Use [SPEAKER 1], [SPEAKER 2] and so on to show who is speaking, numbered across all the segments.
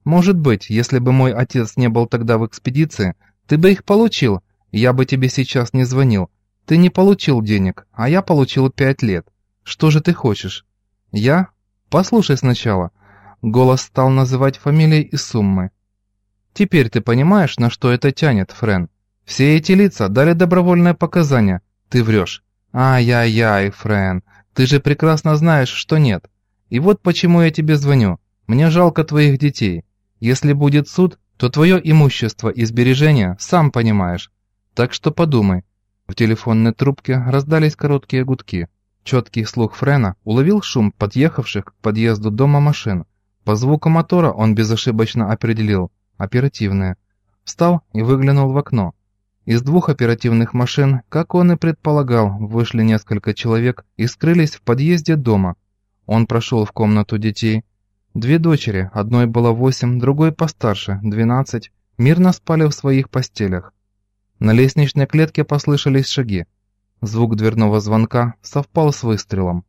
[SPEAKER 1] Может быть, если бы мой отец не был тогда в экспедиции, ты бы их получил, я бы тебе сейчас не звонил. Ты не получил денег, а я получил 5 лет. Что же ты хочешь? Я? Послушай сначала. Голос стал называть фамилии и суммы. Теперь ты понимаешь, на что это тянет, Френ? Все эти лица дали добровольное показание. Ты врешь. Ай-яй-яй, Френ, ты же прекрасно знаешь, что нет. И вот почему я тебе звоню. Мне жалко твоих детей. Если будет суд, то твое имущество и сбережения, сам понимаешь. Так что подумай. В телефонной трубке раздались короткие гудки. Четкий слух Френа уловил шум подъехавших к подъезду дома машин. По звуку мотора он безошибочно определил – оперативные. Встал и выглянул в окно. Из 2 оперативных машин, как он и предполагал, вышли несколько человек и скрылись в подъезде дома. Он прошел в комнату детей. 2 дочери, одной было 8, другой постарше, 12, мирно спали в своих постелях. На лестничной клетке послышались шаги. Звук дверного звонка совпал с выстрелом.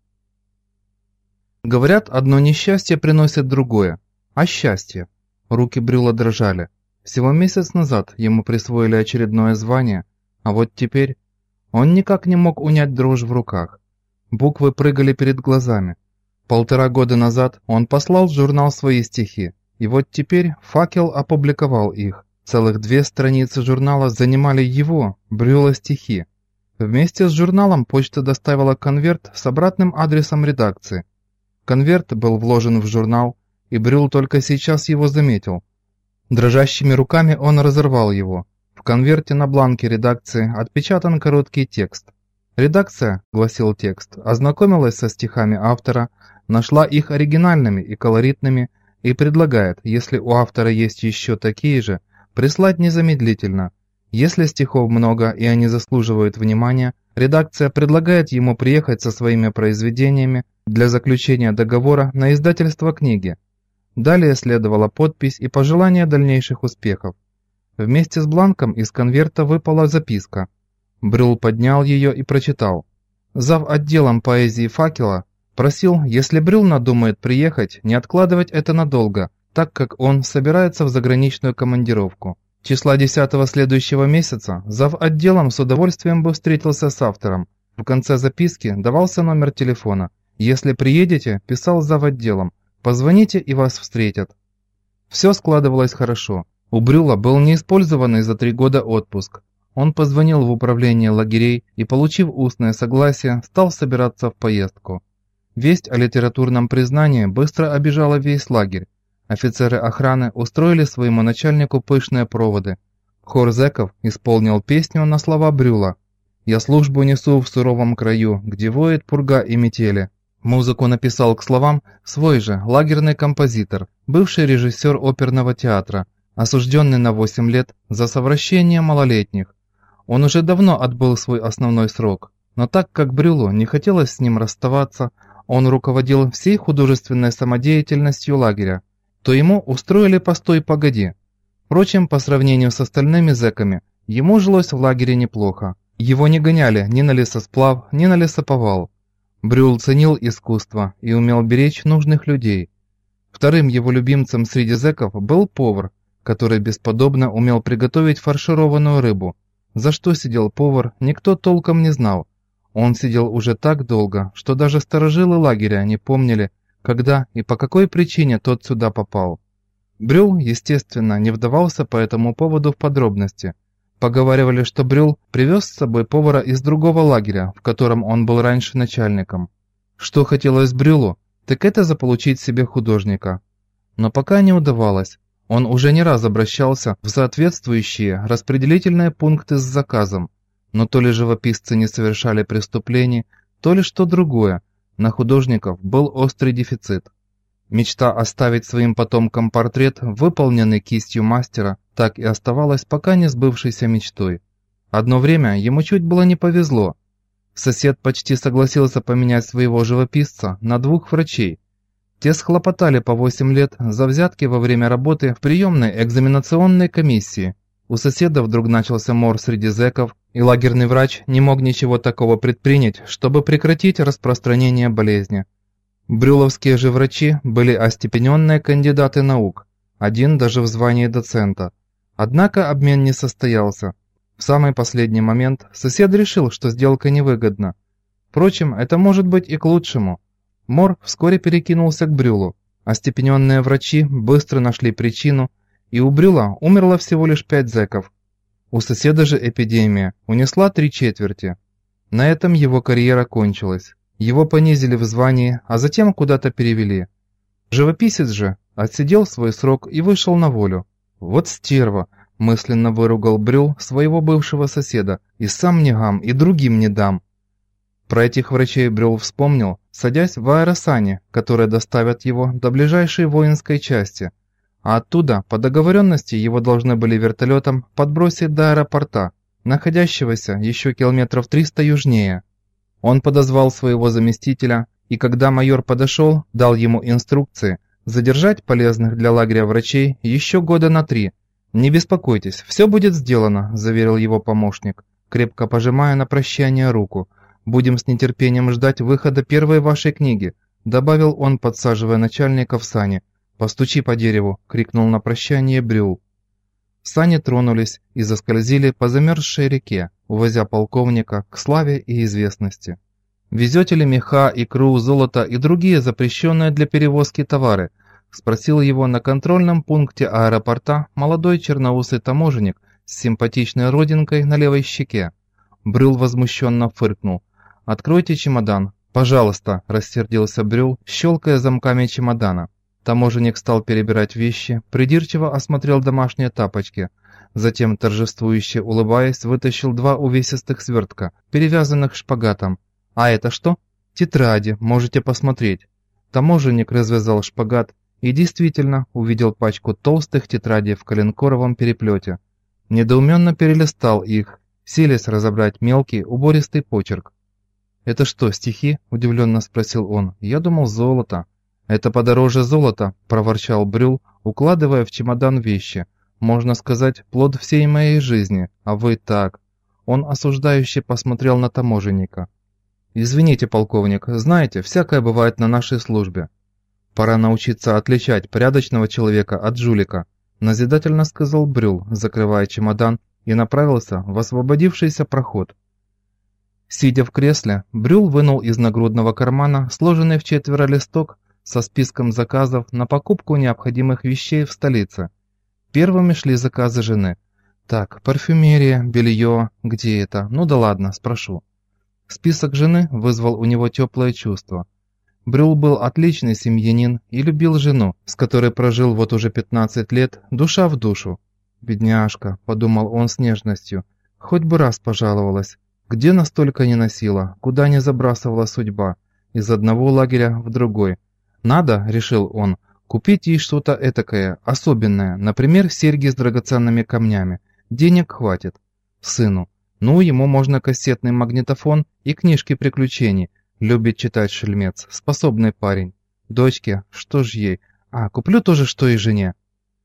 [SPEAKER 1] Говорят, одно несчастье приносит другое. А счастье? Руки Брюла дрожали. Всего месяц назад ему присвоили очередное звание, а вот теперь он никак не мог унять дрожь в руках. Буквы прыгали перед глазами. 1,5 года назад он послал в журнал свои стихи, и вот теперь «Факел» опубликовал их. Целых 2 страницы журнала занимали его, Брюла, стихи. Вместе с журналом почта доставила конверт с обратным адресом редакции. Конверт был вложен в журнал, и Брюл только сейчас его заметил. Дрожащими руками он разорвал его. В конверте на бланке редакции отпечатан короткий текст. «Редакция», — гласил текст, ознакомилась со стихами автора, нашла их оригинальными и колоритными и предлагает, если у автора есть еще такие же, прислать незамедлительно. Если стихов много и они заслуживают внимания, редакция предлагает ему приехать со своими произведениями для заключения договора на издательство книги. Далее следовала подпись и пожелание дальнейших успехов. Вместе с бланком из конверта выпала записка. Брюл поднял ее и прочитал. Зав. Отделом поэзии «Факела» просил, если Брюл надумает приехать, не откладывать это надолго, так как он собирается в заграничную командировку. Числа 10 следующего месяца зав. Отделом с удовольствием бы встретился с автором. В конце записки давался номер телефона. Если приедете, писал зав. Отделом, позвоните и вас встретят. Все складывалось хорошо. У Брюла был неиспользованный за 3 года отпуск. Он позвонил в управление лагерей и, получив устное согласие, стал собираться в поездку. Весть о литературном признании быстро обижала весь лагерь. Офицеры охраны устроили своему начальнику пышные проводы. Хор зэков исполнил песню на слова Брюла. «Я службу несу в суровом краю, где воет пурга и метели». Музыку написал к словам свой же лагерный композитор, бывший режиссер оперного театра, осужденный на 8 лет за совращение малолетних. Он уже давно отбыл свой основной срок, но так как Брюлу не хотелось с ним расставаться, он руководил всей художественной самодеятельностью лагеря, то ему устроили постой погоди. Впрочем, по сравнению с остальными зэками, ему жилось в лагере неплохо. Его не гоняли ни на лесосплав, ни на лесоповал. Брюл ценил искусство и умел беречь нужных людей. Вторым его любимцем среди зэков был повар, который бесподобно умел приготовить фаршированную рыбу. За что сидел повар, никто толком не знал. Он сидел уже так долго, что даже старожилы лагеря не помнили, когда и по какой причине тот сюда попал. Брюл, естественно, не вдавался по этому поводу в подробности. Поговаривали, что Брюл привез с собой повара из другого лагеря, в котором он был раньше начальником. Что хотелось Брюлу, так это заполучить себе художника. Но пока не удавалось. Он уже не раз обращался в соответствующие распределительные пункты с заказом, но то ли живописцы не совершали преступлений, то ли что другое. На художников был острый дефицит. Мечта оставить своим потомкам портрет, выполненный кистью мастера, так и оставалась пока не сбывшейся мечтой. Одно время ему чуть было не повезло. Сосед почти согласился поменять своего живописца на 2 врачей. Те схлопотали по 8 лет за взятки во время работы в приемной экзаменационной комиссии. У соседа вдруг начался мор среди зэков, и лагерный врач не мог ничего такого предпринять, чтобы прекратить распространение болезни. Брюловские же врачи были остепененные кандидаты наук. один даже в звании доцента. Однако обмен не состоялся. В самый последний момент сосед решил, что сделка невыгодна. Впрочем, это может быть и к лучшему. Мор вскоре перекинулся к Брюлу. Остепененные врачи быстро нашли причину, и у Брюла умерло всего лишь 5 зэков. У соседа же эпидемия унесла 3/4. На этом его карьера кончилась. Его понизили в звании, а затем куда-то перевели. Живописец же отсидел свой срок и вышел на волю. «Вот стерва!» – мысленно выругал Брюл своего бывшего соседа. «И сам не гам, и другим не дам». Про этих врачей Брюл вспомнил, садясь в аэросане, которые доставят его до ближайшей воинской части. А оттуда, по договоренности, его должны были вертолетом подбросить до аэропорта, находящегося еще километров 300 южнее. Он подозвал своего заместителя, и когда майор подошел, дал ему инструкции задержать полезных для лагеря врачей еще года на 3. «Не беспокойтесь, все будет сделано», – заверил его помощник, крепко пожимая на прощание руку. «Будем с нетерпением ждать выхода первой вашей книги», – добавил он, подсаживая начальника в сани. «Постучи по дереву», – крикнул на прощание Брюл. Сани тронулись и заскользили по замерзшей реке, увозя полковника к славе и известности. «Везете ли меха, икру, золото и другие запрещенные для перевозки товары?» – спросил его на контрольном пункте аэропорта молодой черноусый таможенник с симпатичной родинкой на левой щеке. Брюл возмущенно фыркнул. «Откройте чемодан, пожалуйста», – рассердился Брюл, щелкая замками чемодана. Таможенник стал перебирать вещи, придирчиво осмотрел домашние тапочки. Затем, торжествующе улыбаясь, вытащил 2 увесистых свертка, перевязанных шпагатом. «А это что?» «Тетради, можете посмотреть». Таможенник развязал шпагат и действительно увидел пачку толстых тетрадей в коленкоровом переплете. Недоуменно перелистал их, силясь разобрать мелкий, убористый почерк. «Это что, стихи?» – удивленно спросил он. «Я думал, золото». «Это подороже золота», – проворчал Брюл, укладывая в чемодан вещи. «Можно сказать, плод всей моей жизни, а вы так». Он осуждающе посмотрел на таможенника. «Извините, полковник, знаете, всякое бывает на нашей службе. Пора научиться отличать порядочного человека от жулика», – назидательно сказал Брюл, закрывая чемодан, и направился в освободившийся проход. Сидя в кресле, Брюл вынул из нагрудного кармана сложенный в 4 листок со списком заказов на покупку необходимых вещей в столице. Первыми шли заказы жены. Так, парфюмерия, белье, где это? Ну да ладно, спрошу. Список жены вызвал у него теплое чувство. Брюл был отличный семьянин и любил жену, с которой прожил вот уже 15 лет, душа в душу. «Бедняжка», — подумал он с нежностью, — «хоть бы раз пожаловалась. Где настолько не носила, куда не забрасывала судьба, из одного лагеря в другой. Надо, решил он, купить ей что-то этакое, особенное, например, серьги с драгоценными камнями. Денег хватит. Сыну. Ну, ему можно кассетный магнитофон и книжки приключений. Любит читать шельмец, способный парень. Дочке, что ж ей? Куплю тоже, что и жене».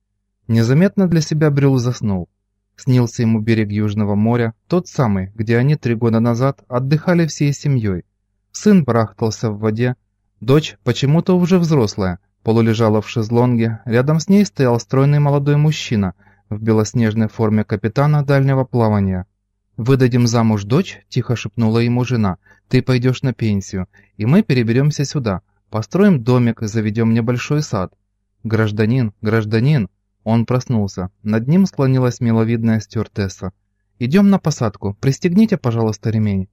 [SPEAKER 1] Незаметно для себя Брюл заснул. Снился ему берег Южного моря, тот самый, где они 3 года назад отдыхали всей семьей. Сын барахтался в воде, дочь, почему-то уже взрослая, полулежала в шезлонге, рядом с ней стоял стройный молодой мужчина в белоснежной форме капитана дальнего плавания. «Выдадим замуж дочь», – тихо шепнула ему жена, – «ты пойдешь на пенсию, и мы переберемся сюда, построим домик, заведем небольшой сад». «Гражданин, гражданин!» Он проснулся. Над ним склонилась миловидная стюардесса. «Идем на посадку. Пристегните, пожалуйста, ремень».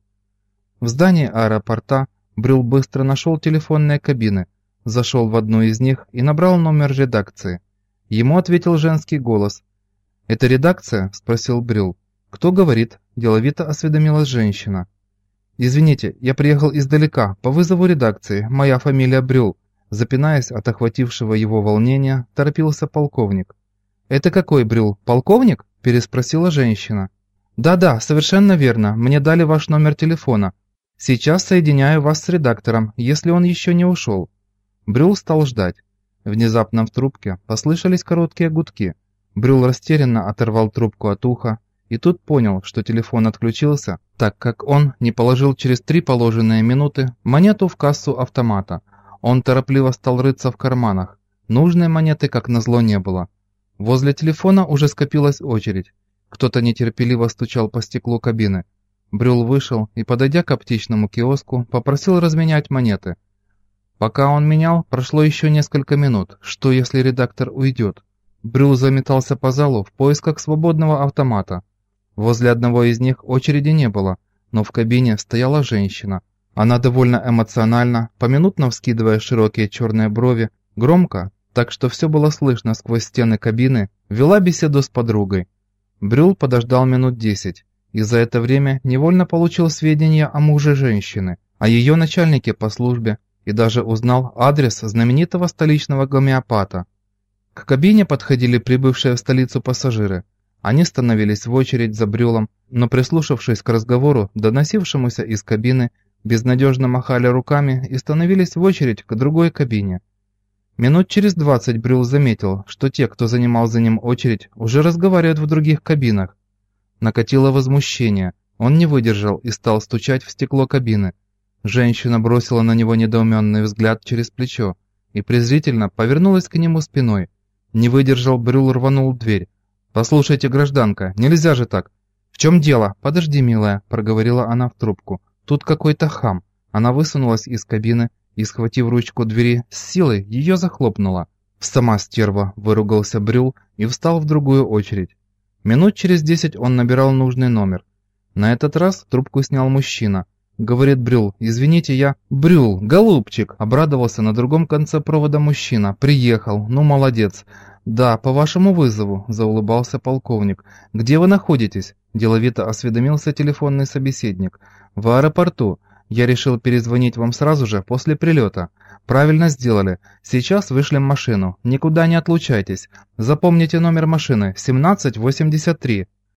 [SPEAKER 1] В здании аэропорта Брюл быстро нашел телефонные кабины, зашел в одну из них и набрал номер редакции. Ему ответил женский голос. «Это редакция?» – спросил Брюл. «Кто говорит?» – деловито осведомилась женщина. «Извините, я приехал издалека, по вызову редакции. Моя фамилия Брюл». Запинаясь от охватившего его волнения, торопился полковник. «Это какой Брюл? Полковник?» – переспросила женщина. «Да-да, совершенно верно. Мне дали ваш номер телефона. Сейчас соединяю вас с редактором, если он еще не ушел». Брюл стал ждать. Внезапно в трубке послышались короткие гудки. Брюл растерянно оторвал трубку от уха и тут понял, что телефон отключился, так как он не положил через 3 положенные минуты монету в кассу автомата. Он торопливо стал рыться в карманах. Нужной монеты, как назло, не было. Возле телефона уже скопилась очередь. Кто-то нетерпеливо стучал по стеклу кабины. Брюл вышел и, подойдя к аптечному киоску, попросил разменять монеты. Пока он менял, прошло еще несколько минут. Что, если редактор уйдет? Брюл заметался по залу в поисках свободного автомата. Возле одного из них очереди не было, но в кабине стояла женщина. Она довольно эмоционально, поминутно вскидывая широкие черные брови, громко, так что все было слышно сквозь стены кабины, вела беседу с подругой. Брюл подождал минут 10, и за это время невольно получил сведения о муже женщины, о ее начальнике по службе, и даже узнал адрес знаменитого столичного гомеопата. К кабине подходили прибывшие в столицу пассажиры. Они становились в очередь за Брюлом, но, прислушавшись к разговору, доносившемуся из кабины, безнадежно махали руками и становились в очередь к другой кабине. Минут через 20 Брюл заметил, что те, кто занимал за ним очередь, уже разговаривают в других кабинах. Накатило возмущение, он не выдержал и стал стучать в стекло кабины. Женщина бросила на него недоуменный взгляд через плечо и презрительно повернулась к нему спиной. Не выдержал, Брюл рванул дверь. «Послушайте, гражданка, нельзя же так!» «В чем дело? Подожди, милая», — проговорила она в трубку. «Тут какой-то хам». Она высунулась из кабины и, схватив ручку двери, с силой ее захлопнула. «Сама стерва», — выругался Брюл и встал в другую очередь. Минут через 10 он набирал нужный номер. На этот раз трубку снял мужчина. Говорит Брюл: «Извините, я...» «Брюл, голубчик!» — обрадовался на другом конце провода мужчина. «Приехал, ну молодец!» «Да, по вашему вызову», — заулыбался полковник. «Где вы находитесь?» — деловито осведомился телефонный собеседник. «В аэропорту. Я решил перезвонить вам сразу же после прилета». «Правильно сделали. Сейчас вышлем машину. Никуда не отлучайтесь. Запомните номер машины: 1783».